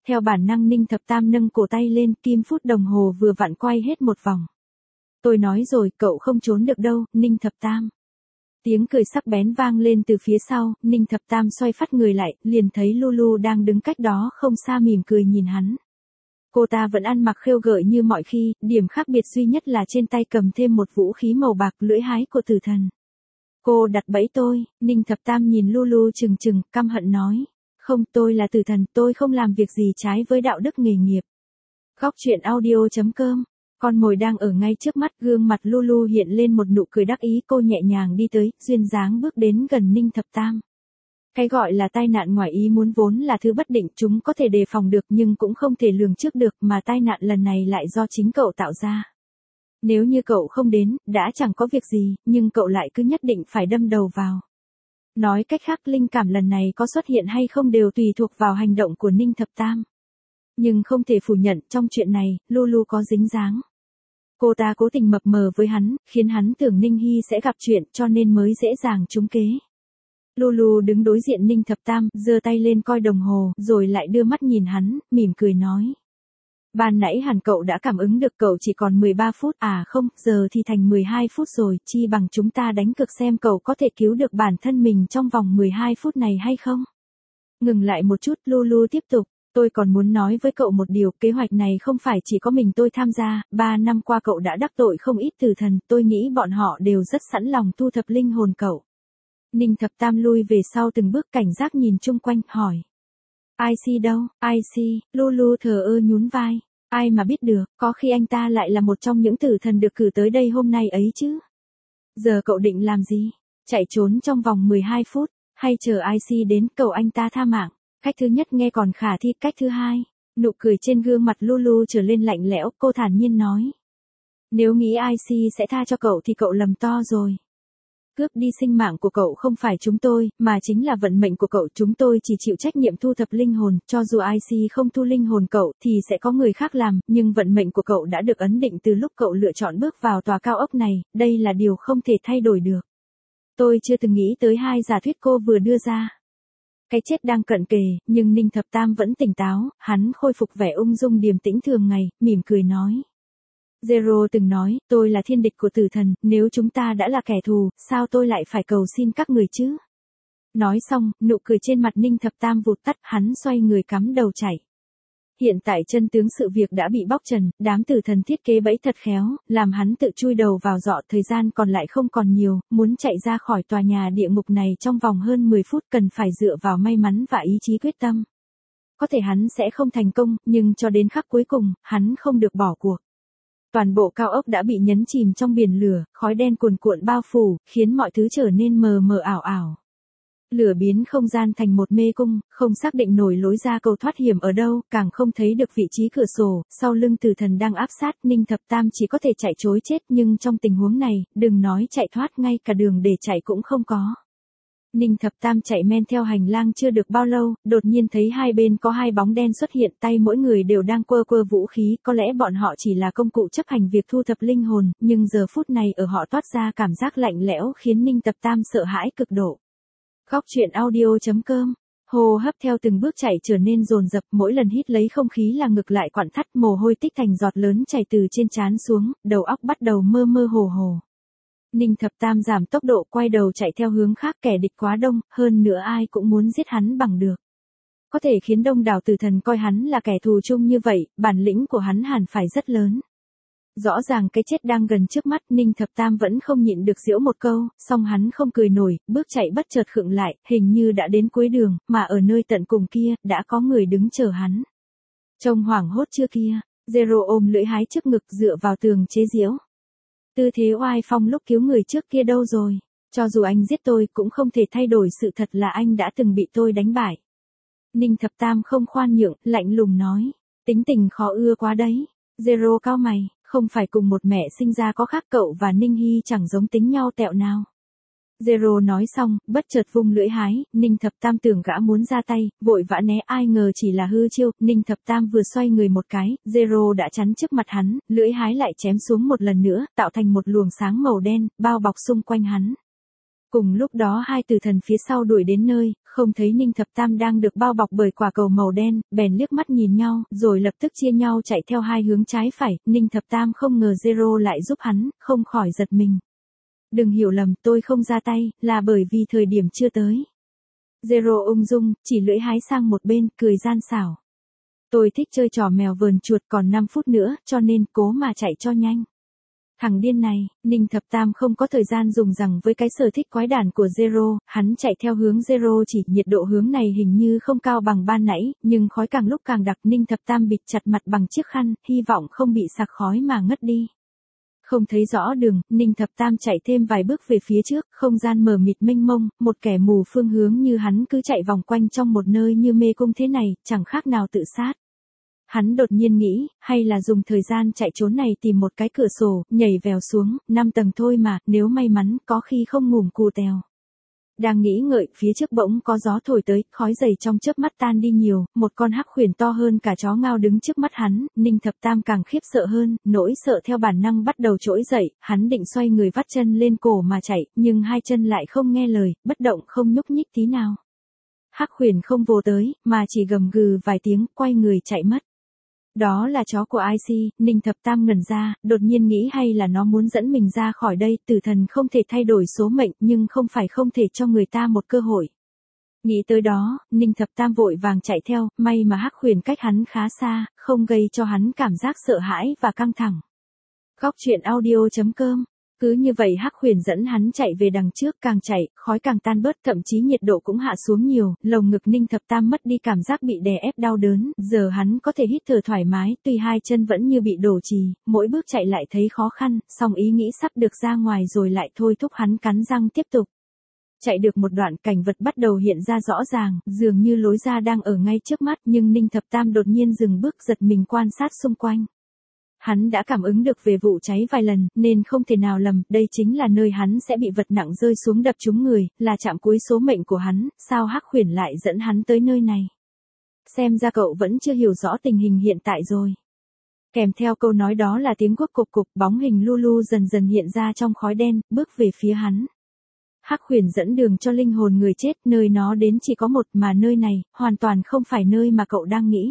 Theo bản năng Ninh Thập Tam nâng cổ tay lên, kim phút đồng hồ vừa vặn quay hết một vòng. Tôi nói rồi, cậu không trốn được đâu, Ninh Thập Tam. Tiếng cười sắc bén vang lên từ phía sau, Ninh Thập Tam xoay phắt người lại, liền thấy Lulu đang đứng cách đó không xa mỉm cười nhìn hắn. Cô ta vẫn ăn mặc khêu gợi như mọi khi, điểm khác biệt duy nhất là trên tay cầm thêm một vũ khí màu bạc, lưỡi hái của tử thần. Cô đặt bẫy tôi, Ninh Thập Tam nhìn Lulu chừng chừng, căm hận nói. Không, tôi là tử thần, tôi không làm việc gì trái với đạo đức nghề nghiệp. Góc truyện audio chấm com. Con mồi đang ở ngay trước mắt, gương mặt Lulu hiện lên một nụ cười đắc ý, cô nhẹ nhàng đi tới, duyên dáng bước đến gần Ninh Thập Tam. Cái gọi là tai nạn ngoài ý muốn vốn là thứ bất định, chúng có thể đề phòng được nhưng cũng không thể lường trước được, mà tai nạn lần này lại do chính cậu tạo ra. Nếu như cậu không đến, đã chẳng có việc gì, nhưng cậu lại cứ nhất định phải đâm đầu vào. Nói cách khác, linh cảm lần này có xuất hiện hay không đều tùy thuộc vào hành động của Ninh Thập Tam. Nhưng không thể phủ nhận, trong chuyện này, Lulu có dính dáng. Cô ta cố tình mập mờ với hắn, khiến hắn tưởng Ninh Hy sẽ gặp chuyện, cho nên mới dễ dàng trúng kế. Lulu đứng đối diện Ninh Thập Tam, giơ tay lên coi đồng hồ, rồi lại đưa mắt nhìn hắn, mỉm cười nói. Ban nãy hẳn cậu đã cảm ứng được cậu chỉ còn mười ba phút, à không, giờ thì thành mười hai phút rồi, chi bằng chúng ta đánh cược xem cậu có thể cứu được bản thân mình trong vòng mười hai phút này hay không. Ngừng lại một chút, Lulu tiếp tục. Tôi còn muốn nói với cậu một điều, kế hoạch này không phải chỉ có mình tôi tham gia, ba năm qua cậu đã đắc tội không ít tử thần, tôi nghĩ bọn họ đều rất sẵn lòng thu thập linh hồn cậu. Ninh Thập Tam lui về sau từng bước, cảnh giác nhìn chung quanh, hỏi. I C đâu, I C, Lulu thờ ơ nhún vai, ai mà biết được, có khi anh ta lại là một trong những tử thần được cử tới đây hôm nay ấy chứ. Giờ cậu định làm gì? Chạy trốn trong vòng mười hai phút, hay chờ I C đến cầu anh ta tha mạng? Cách thứ nhất nghe còn khả thi, cách thứ hai, nụ cười trên gương mặt Lulu trở lên lạnh lẽo, cô thản nhiên nói. Nếu nghĩ I C sẽ tha cho cậu thì cậu lầm to rồi. Cướp đi sinh mạng của cậu không phải chúng tôi, mà chính là vận mệnh của cậu, chúng tôi chỉ chịu trách nhiệm thu thập linh hồn, cho dù I C không thu linh hồn cậu thì sẽ có người khác làm, nhưng vận mệnh của cậu đã được ấn định từ lúc cậu lựa chọn bước vào tòa cao ốc này, đây là điều không thể thay đổi được. Tôi chưa từng nghĩ tới hai giả thuyết cô vừa đưa ra. Cái chết đang cận kề, nhưng Ninh Thập Tam vẫn tỉnh táo, hắn khôi phục vẻ ung dung điềm tĩnh thường ngày, mỉm cười nói. Zero từng nói, tôi là thiên địch của tử thần, nếu chúng ta đã là kẻ thù, sao tôi lại phải cầu xin các người chứ? Nói xong, nụ cười trên mặt Ninh Thập Tam vụt tắt, hắn xoay người cắm đầu chạy. Hiện tại chân tướng sự việc đã bị bóc trần, đám tử thần thiết kế bẫy thật khéo, làm hắn tự chui đầu vào giọ, thời gian còn lại không còn nhiều, muốn chạy ra khỏi tòa nhà địa ngục này trong vòng hơn mười phút cần phải dựa vào may mắn và ý chí quyết tâm. Có thể hắn sẽ không thành công, nhưng cho đến khắc cuối cùng, hắn không được bỏ cuộc. Toàn bộ cao ốc đã bị nhấn chìm trong biển lửa, khói đen cuồn cuộn bao phủ, khiến mọi thứ trở nên mờ mờ ảo ảo. Lửa biến không gian thành một mê cung, không xác định nổi lối ra cầu thoát hiểm ở đâu, càng không thấy được vị trí cửa sổ, sau lưng tử thần đang áp sát, Ninh Thập Tam chỉ có thể chạy trối chết, nhưng trong tình huống này, đừng nói chạy thoát, ngay cả đường để chạy cũng không có. Ninh Thập Tam chạy men theo hành lang chưa được bao lâu, đột nhiên thấy hai bên có hai bóng đen xuất hiện, tay mỗi người đều đang quơ quơ vũ khí, có lẽ bọn họ chỉ là công cụ chấp hành việc thu thập linh hồn, nhưng giờ phút này ở họ toát ra cảm giác lạnh lẽo khiến Ninh Thập Tam sợ hãi cực độ. Góc truyện audio chấm com. Hô hấp theo từng bước chạy trở nên dồn dập, mỗi lần hít lấy không khí là ngực lại quặn thắt, mồ hôi tích thành giọt lớn chảy từ trên trán xuống, đầu óc bắt đầu mơ mơ hồ hồ. Ninh Thập Tam giảm tốc độ, quay đầu chạy theo hướng khác, kẻ địch quá đông, hơn nữa ai cũng muốn giết hắn bằng được. Có thể khiến đông đảo tử thần coi hắn là kẻ thù chung như vậy, bản lĩnh của hắn hẳn phải rất lớn. Rõ ràng cái chết đang gần trước mắt, Ninh Thập Tam vẫn không nhịn được giễu một câu, song hắn không cười nổi, bước chạy bất chợt khựng lại, hình như đã đến cuối đường, mà ở nơi tận cùng kia, đã có người đứng chờ hắn. Trông hoảng hốt chưa kia, Zero ôm lưỡi hái trước ngực dựa vào tường chế giễu. Tư thế oai phong lúc cứu người trước kia đâu rồi, cho dù anh giết tôi cũng không thể thay đổi sự thật là anh đã từng bị tôi đánh bại. Ninh Thập Tam không khoan nhượng, lạnh lùng nói, tính tình khó ưa quá đấy. Zero cao mày, không phải cùng một mẹ sinh ra có khác, cậu và Ninh Hy chẳng giống tính nhau tẹo nào. Zero nói xong, bất chợt vung lưỡi hái, Ninh Thập Tam tưởng gã muốn ra tay, vội vã né, ai ngờ chỉ là hư chiêu, Ninh Thập Tam vừa xoay người một cái, Zero đã chắn trước mặt hắn, lưỡi hái lại chém xuống một lần nữa, tạo thành một luồng sáng màu đen, bao bọc xung quanh hắn. Cùng lúc đó hai tử thần phía sau đuổi đến nơi, không thấy Ninh Thập Tam đang được bao bọc bởi quả cầu màu đen, bèn liếc mắt nhìn nhau, rồi lập tức chia nhau chạy theo hai hướng trái phải, Ninh Thập Tam không ngờ Zero lại giúp hắn, không khỏi giật mình. Đừng hiểu lầm, tôi không ra tay, là bởi vì thời điểm chưa tới. Zero ung dung, chỉ lưỡi hái sang một bên, cười gian xảo. Tôi thích chơi trò mèo vờn chuột, còn năm phút nữa, cho nên cố mà chạy cho nhanh. Thằng điên này, Ninh Thập Tam không có thời gian dùng rằng với cái sở thích quái đản của Zero, hắn chạy theo hướng Zero, chỉ nhiệt độ hướng này hình như không cao bằng ban nãy, nhưng khói càng lúc càng đặc. Ninh Thập Tam bịt chặt mặt bằng chiếc khăn, hy vọng không bị sặc khói mà ngất đi. Không thấy rõ đường, Ninh Thập Tam chạy thêm vài bước về phía trước, không gian mờ mịt mênh mông, một kẻ mù phương hướng như hắn cứ chạy vòng quanh trong một nơi như mê cung thế này, chẳng khác nào tự sát. Hắn đột nhiên nghĩ, hay là dùng thời gian chạy trốn này tìm một cái cửa sổ, nhảy vèo xuống, năm tầng thôi mà, nếu may mắn, có khi không ngủm cù tèo. Đang nghĩ ngợi, phía trước bỗng có gió thổi tới, khói dày trong chớp mắt tan đi nhiều, một con hắc khuyển to hơn cả chó ngao đứng trước mắt hắn, Ninh Thập Tam càng khiếp sợ hơn, nỗi sợ theo bản năng bắt đầu trỗi dậy, hắn định xoay người vắt chân lên cổ mà chạy, nhưng hai chân lại không nghe lời, bất động không nhúc nhích tí nào. Hắc khuyển không vồ tới, mà chỉ gầm gừ vài tiếng, quay người chạy mất. Đó là chó của i xê, Ninh Thập Tam ngẩn ra, đột nhiên nghĩ hay là nó muốn dẫn mình ra khỏi đây, tử thần không thể thay đổi số mệnh, nhưng không phải không thể cho người ta một cơ hội. Nghĩ tới đó, Ninh Thập Tam vội vàng chạy theo, may mà hắc khuyển cách hắn khá xa, không gây cho hắn cảm giác sợ hãi và căng thẳng. Góc truyện audio chấm com. Cứ như vậy hắc khuyển dẫn hắn chạy về đằng trước, càng chạy, khói càng tan bớt, thậm chí nhiệt độ cũng hạ xuống nhiều, lồng ngực Ninh Thập Tam mất đi cảm giác bị đè ép đau đớn, giờ hắn có thể hít thở thoải mái, tuy hai chân vẫn như bị đổ trì, mỗi bước chạy lại thấy khó khăn, song ý nghĩ sắp được ra ngoài rồi lại thôi thúc hắn cắn răng tiếp tục. Chạy được một đoạn, cảnh vật bắt đầu hiện ra rõ ràng, dường như lối ra đang ở ngay trước mắt, nhưng Ninh Thập Tam đột nhiên dừng bước, giật mình quan sát xung quanh. Hắn đã cảm ứng được về vụ cháy vài lần, nên không thể nào lầm, đây chính là nơi hắn sẽ bị vật nặng rơi xuống đập trúng người, là trạm cuối số mệnh của hắn, sao hắc khuyển lại dẫn hắn tới nơi này? Xem ra cậu vẫn chưa hiểu rõ tình hình hiện tại rồi. Kèm theo câu nói đó là tiếng guốc cục cục, bóng hình Lulu dần dần hiện ra trong khói đen, bước về phía hắn. Hắc khuyển dẫn đường cho linh hồn người chết, nơi nó đến chỉ có một, mà nơi này, hoàn toàn không phải nơi mà cậu đang nghĩ.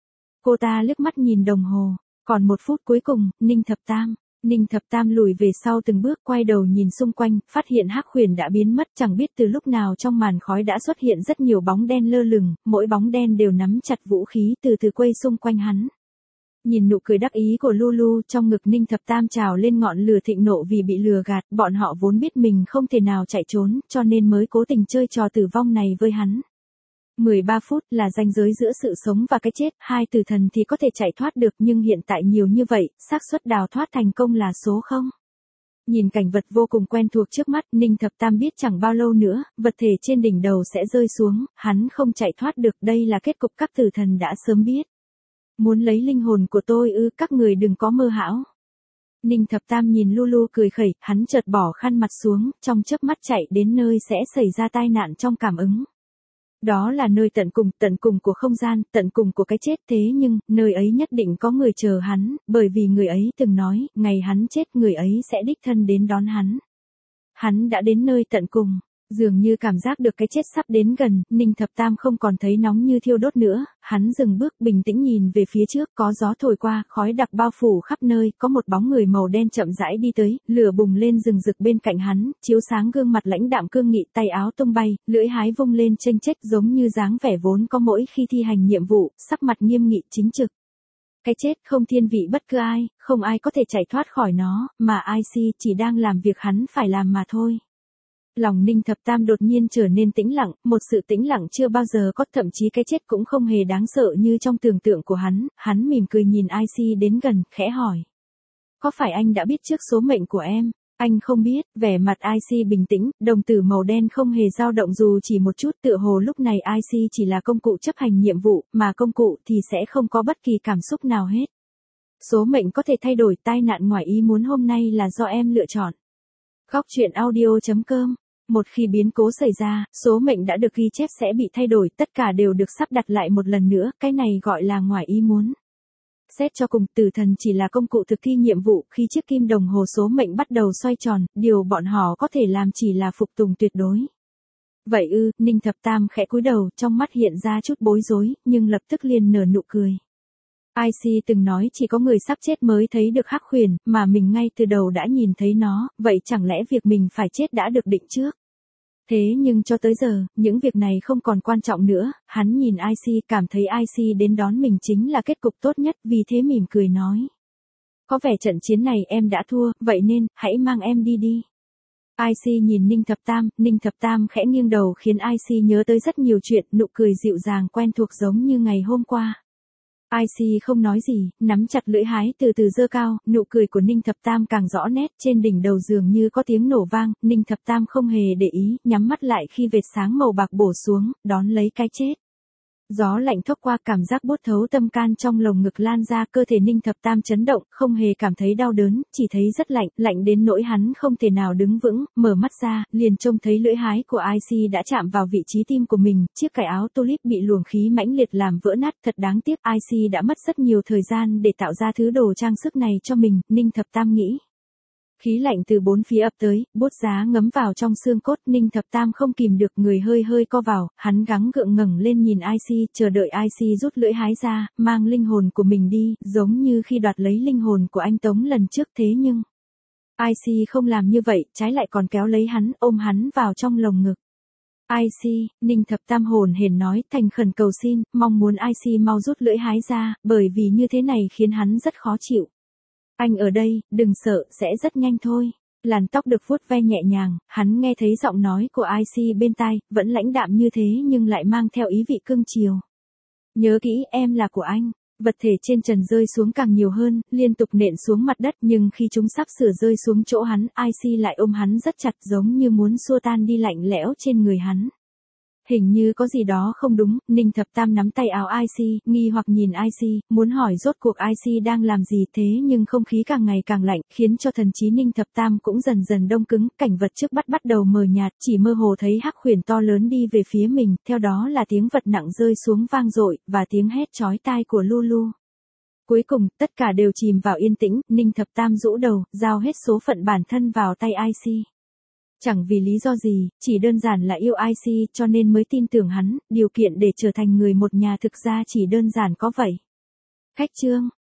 Cô ta liếc mắt nhìn đồng hồ. Còn một phút cuối cùng, Ninh Thập Tam. Ninh Thập Tam lùi về sau từng bước, quay đầu nhìn xung quanh, phát hiện hắc khuyển đã biến mất, chẳng biết từ lúc nào trong màn khói đã xuất hiện rất nhiều bóng đen lơ lửng, mỗi bóng đen đều nắm chặt vũ khí từ từ quay xung quanh hắn. Nhìn nụ cười đắc ý của Lulu, trong ngực Ninh Thập Tam trào lên ngọn lửa thịnh nộ vì bị lừa gạt, bọn họ vốn biết mình không thể nào chạy trốn, cho nên mới cố tình chơi trò tử vong này với hắn. mười ba phút là ranh giới giữa sự sống và cái chết, hai tử thần thì có thể chạy thoát được, nhưng hiện tại nhiều như vậy, xác suất đào thoát thành công là số không. Nhìn cảnh vật vô cùng quen thuộc trước mắt, Ninh Thập Tam biết chẳng bao lâu nữa, vật thể trên đỉnh đầu sẽ rơi xuống, hắn không chạy thoát được, đây là kết cục các tử thần đã sớm biết. Muốn lấy linh hồn của tôi ư, các người đừng có mơ hão. Ninh Thập Tam nhìn Lulu cười khẩy, hắn chợt bỏ khăn mặt xuống, trong chớp mắt chạy đến nơi sẽ xảy ra tai nạn trong cảm ứng. Đó là nơi tận cùng, tận cùng của không gian, tận cùng của cái chết, thế nhưng, nơi ấy nhất định có người chờ hắn, bởi vì người ấy từng nói, ngày hắn chết người ấy sẽ đích thân đến đón hắn. Hắn đã đến nơi tận cùng, dường như cảm giác được cái chết sắp đến gần, Ninh Thập Tam không còn thấy nóng như thiêu đốt nữa, hắn dừng bước bình tĩnh nhìn về phía trước, có gió thổi qua, khói đặc bao phủ khắp nơi, có một bóng người màu đen chậm rãi đi tới, lửa bùng lên rừng rực bên cạnh hắn, chiếu sáng gương mặt lãnh đạm cương nghị, tay áo tung bay, lưỡi hái vung lên chênh chếch giống như dáng vẻ vốn có mỗi khi thi hành nhiệm vụ, sắc mặt nghiêm nghị chính trực. Cái chết không thiên vị bất cứ ai, không ai có thể chạy thoát khỏi nó, mà i xê chỉ đang làm việc hắn phải làm mà thôi. Lòng Ninh Thập Tam đột nhiên trở nên tĩnh lặng, một sự tĩnh lặng chưa bao giờ có, thậm chí cái chết cũng không hề đáng sợ như trong tưởng tượng của hắn, hắn mỉm cười nhìn i xê đến gần, khẽ hỏi. Có phải anh đã biết trước số mệnh của em? Anh không biết, vẻ mặt i xê bình tĩnh, đồng tử màu đen không hề dao động dù chỉ một chút, tựa hồ lúc này i xê chỉ là công cụ chấp hành nhiệm vụ, mà công cụ thì sẽ không có bất kỳ cảm xúc nào hết. Số mệnh có thể thay đổi, tai nạn ngoài ý muốn hôm nay là do em lựa chọn. Góc truyện audio chấm com. Một khi biến cố xảy ra, số mệnh đã được ghi chép sẽ bị thay đổi, tất cả đều được sắp đặt lại một lần nữa, cái này gọi là ngoài ý muốn. Xét cho cùng, tử thần chỉ là công cụ thực thi nhiệm vụ, khi chiếc kim đồng hồ số mệnh bắt đầu xoay tròn, điều bọn họ có thể làm chỉ là phục tùng tuyệt đối. Vậy ư, Ninh Thập Tam khẽ cúi đầu, trong mắt hiện ra chút bối rối, nhưng lập tức liền nở nụ cười. i xê từng nói chỉ có người sắp chết mới thấy được hắc huyền, mà mình ngay từ đầu đã nhìn thấy nó, vậy chẳng lẽ việc mình phải chết đã được định trước? Thế nhưng cho tới giờ, những việc này không còn quan trọng nữa, hắn nhìn i xê cảm thấy i xê đến đón mình chính là kết cục tốt nhất, vì thế mỉm cười nói. Có vẻ trận chiến này em đã thua, vậy nên, hãy mang em đi đi. i xê nhìn Ninh Thập Tam, Ninh Thập Tam khẽ nghiêng đầu khiến i xê nhớ tới rất nhiều chuyện, nụ cười dịu dàng quen thuộc giống như ngày hôm qua. i xê không nói gì, nắm chặt lưỡi hái từ từ giơ cao, nụ cười của Ninh Thập Tam càng rõ nét, trên đỉnh đầu dường như có tiếng nổ vang, Ninh Thập Tam không hề để ý, nhắm mắt lại khi vệt sáng màu bạc bổ xuống, đón lấy cái chết. Gió lạnh thốc qua, cảm giác buốt thấu tâm can trong lồng ngực lan ra, cơ thể Ninh Thập Tam chấn động, không hề cảm thấy đau đớn, chỉ thấy rất lạnh, lạnh đến nỗi hắn không thể nào đứng vững, mở mắt ra, liền trông thấy lưỡi hái của i xê đã chạm vào vị trí tim của mình, chiếc cài áo tulip bị luồng khí mãnh liệt làm vỡ nát, thật đáng tiếc, i xê đã mất rất nhiều thời gian để tạo ra thứ đồ trang sức này cho mình, Ninh Thập Tam nghĩ. Khí lạnh từ bốn phía ập tới, bốt giá ngấm vào trong xương cốt, Ninh Thập Tam không kìm được, người hơi hơi co vào, hắn gắng gượng ngẩng lên nhìn i xê, chờ đợi i xê rút lưỡi hái ra, mang linh hồn của mình đi, giống như khi đoạt lấy linh hồn của anh Tống lần trước, thế nhưng i xê không làm như vậy, trái lại còn kéo lấy hắn, ôm hắn vào trong lồng ngực. i xê, Ninh Thập Tam hồn hển nói, thành khẩn cầu xin, mong muốn i xê mau rút lưỡi hái ra, bởi vì như thế này khiến hắn rất khó chịu. Anh ở đây, đừng sợ, sẽ rất nhanh thôi. Làn tóc được vuốt ve nhẹ nhàng, hắn nghe thấy giọng nói của i xê bên tai, vẫn lãnh đạm như thế nhưng lại mang theo ý vị cưng chiều. Nhớ kỹ, em là của anh. Vật thể trên trần rơi xuống càng nhiều hơn, liên tục nện xuống mặt đất, nhưng khi chúng sắp sửa rơi xuống chỗ hắn, i xê lại ôm hắn rất chặt, giống như muốn xua tan đi lạnh lẽo trên người hắn. Hình như có gì đó không đúng, Ninh Thập Tam nắm tay áo i xê, nghi hoặc nhìn i xê, muốn hỏi rốt cuộc i xê đang làm gì, thế nhưng không khí càng ngày càng lạnh, khiến cho thần trí Ninh Thập Tam cũng dần dần đông cứng, cảnh vật trước bắt bắt đầu mờ nhạt, chỉ mơ hồ thấy hắc huyền to lớn đi về phía mình, theo đó là tiếng vật nặng rơi xuống vang dội, và tiếng hét chói tai của Lulu. Cuối cùng, tất cả đều chìm vào yên tĩnh, Ninh Thập Tam rũ đầu, giao hết số phận bản thân vào tay i xê. Chẳng vì lý do gì, chỉ đơn giản là yêu i xê cho nên mới tin tưởng hắn, điều kiện để trở thành người một nhà thực ra chỉ đơn giản có vậy. Khách chương